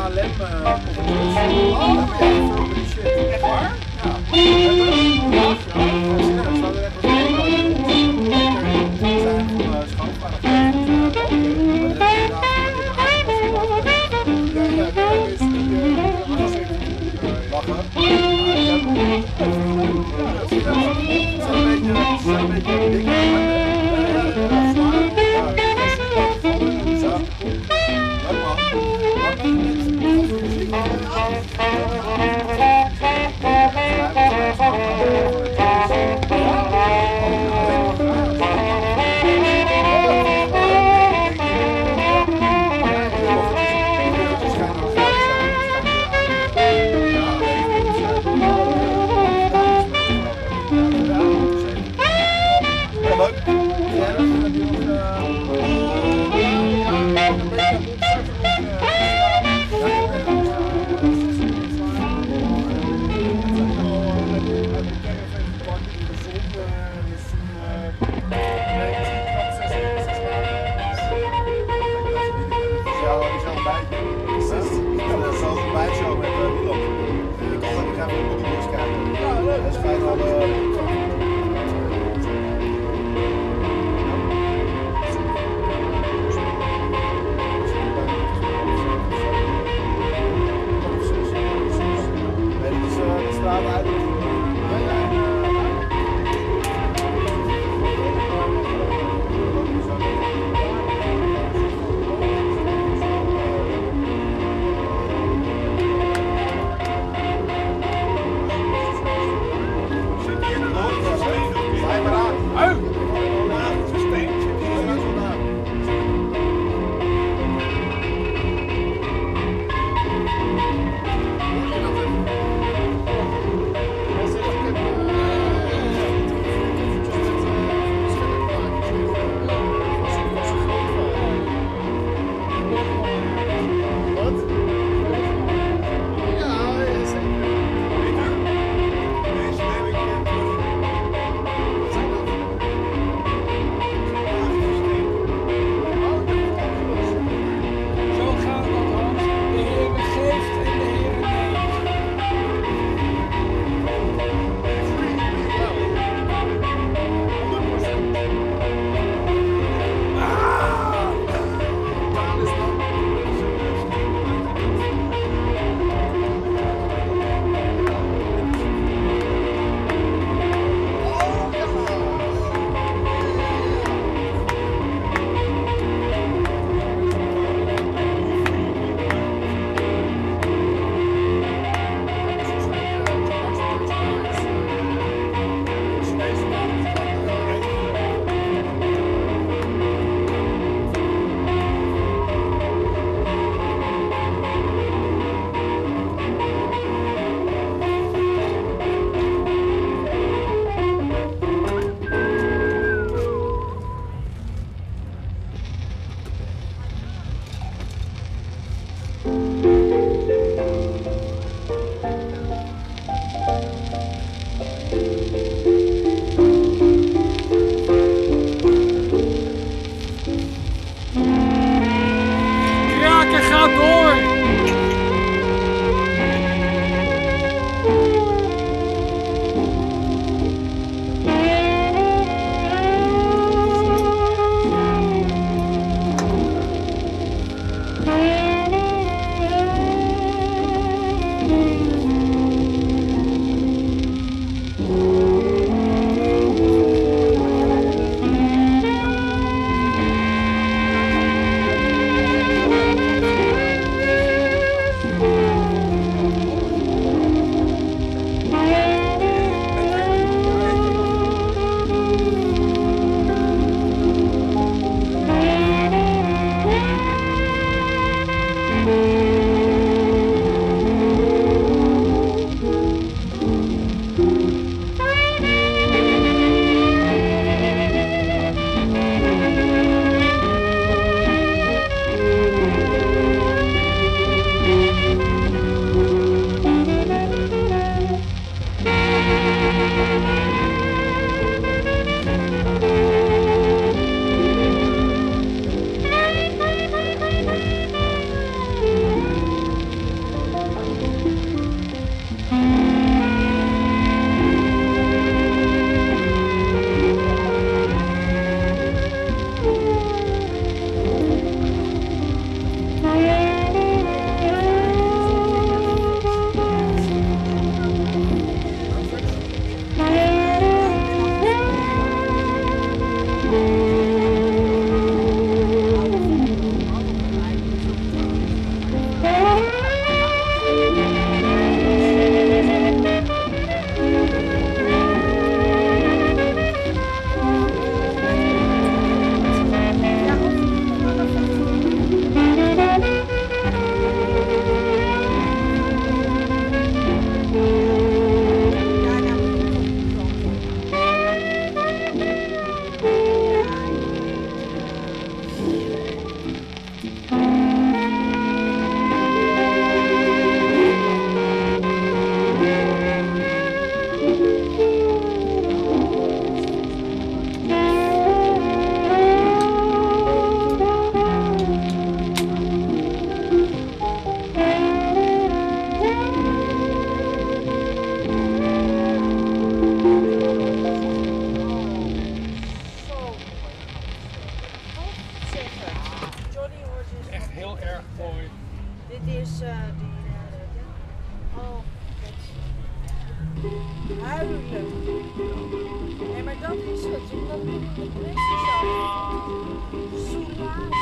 KLM conferentie. Oh, maar ja, veel die shit. Echt waar? Ja. Ze hadden net wat zijn van schoonvader. is huilen. Nee, maar dat is het. Omdat de depressie zo. Soelaas.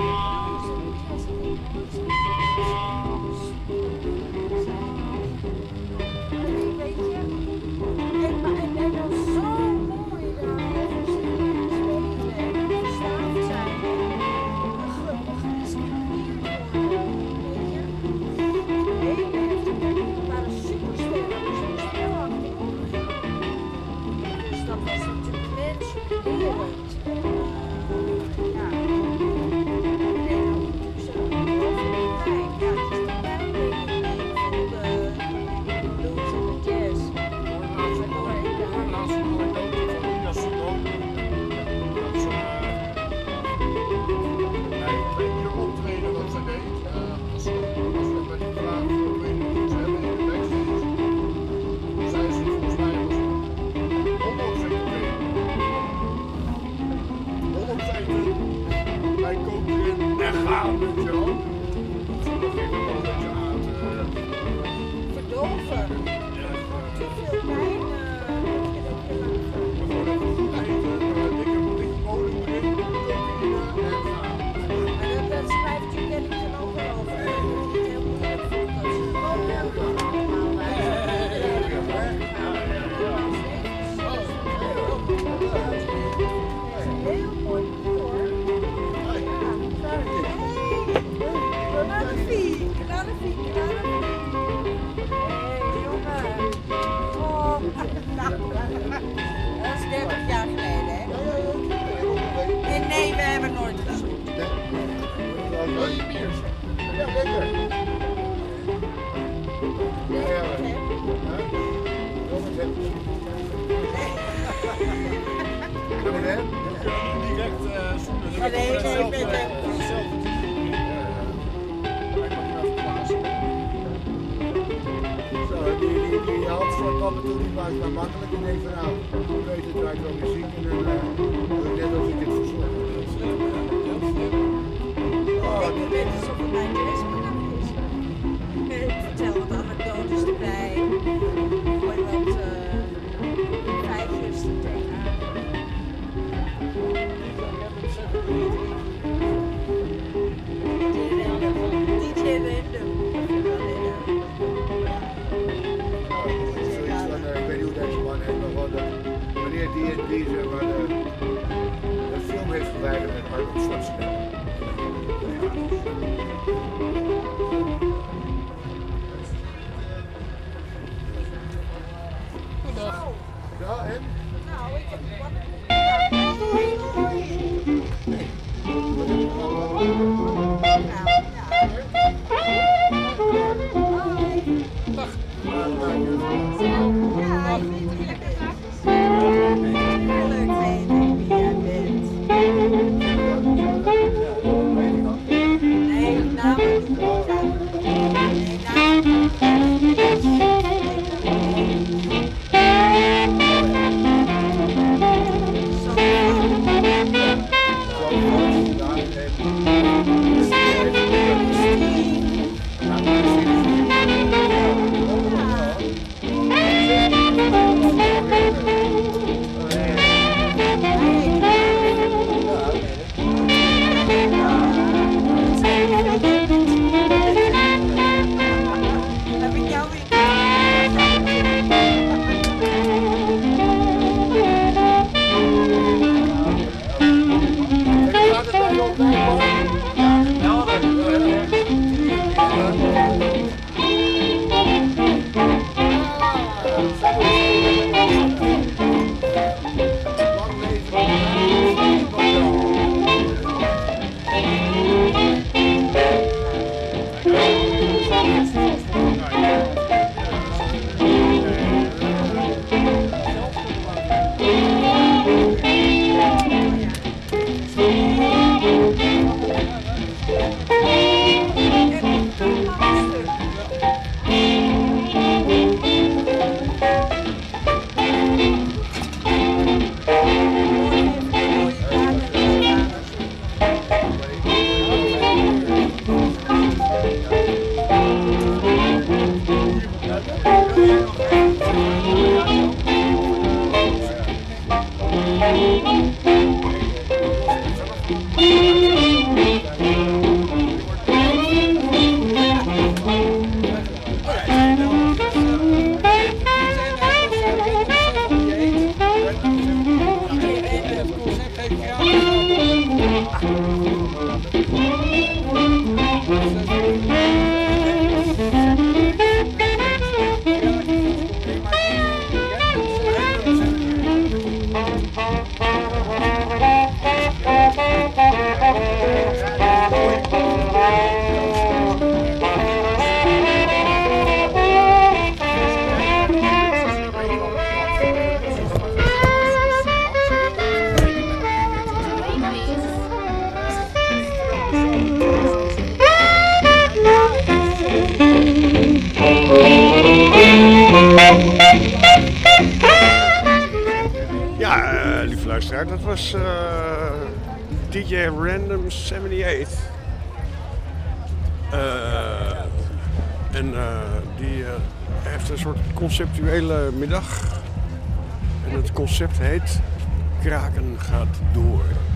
Weet je? En dan zo mooi daarover spelen en verslaafd zijn. Geïnspireerd worden. Weet je? Heel heftig. We waren supersterren. Dus we spel achterop gegaan. Dus dat was natuurlijk mensenlerend. Ja. En dan natuurlijk zo. Pijn. Ja, het is de pijn die ik voelde. Blues en de jazz. Laatste anekdote van Nina Simone. Dat ze bij ieder optreden wat ze deed, als we bij die vraag voor weet ik iets hebben in de backstage, zei ze volgens mij was homoseksueel. Wij kopen erin en gaan, weet je wel. Dat ging er wel een beetje aan. Verdoven. Te veel pijn. Gewoon even goed eten, dikke bodem erin, cocaïne en gaan. Maar dat schrijft Juliette dan ook wel over. Dat hij het heel moeilijk vond dat ze gewoon allemaal heel mooi hoor. Knarrefie. Jongen. Oh, dat is 30 jaar geleden, hè? Nee, we hebben nooit gezoend. Wil je bier? Ja, lekker. Direct zoenen. Die hand voor af en toe die maakt maar makkelijk en denkt van nou, ik weet het, draait wel muziek en dan doe ik net als ik het verzorg. Ik weet alsof het mijn jazzmiddag is. Ik vertel wat anekdotes erbij. Gooi wat feitjes er tegenaan. DJ Random. Zoiets van, ik weet niet hoe deze man heet, maar gewoon dat wanneer die en die zeg maar een film heeft geweigerd met Arnold Schwarzenegger. Goedendag. Ja, en? Nou, ik heb wat. Leuk weten wie jij bent. Nee, namen niet. Nee, heb ik jou weer. Gaat het bij jou bij, man? Ja, lieve luisteraar, dat was DJ Random 78. Die heeft een soort conceptuele middag. En het concept heet Kraken gaat door.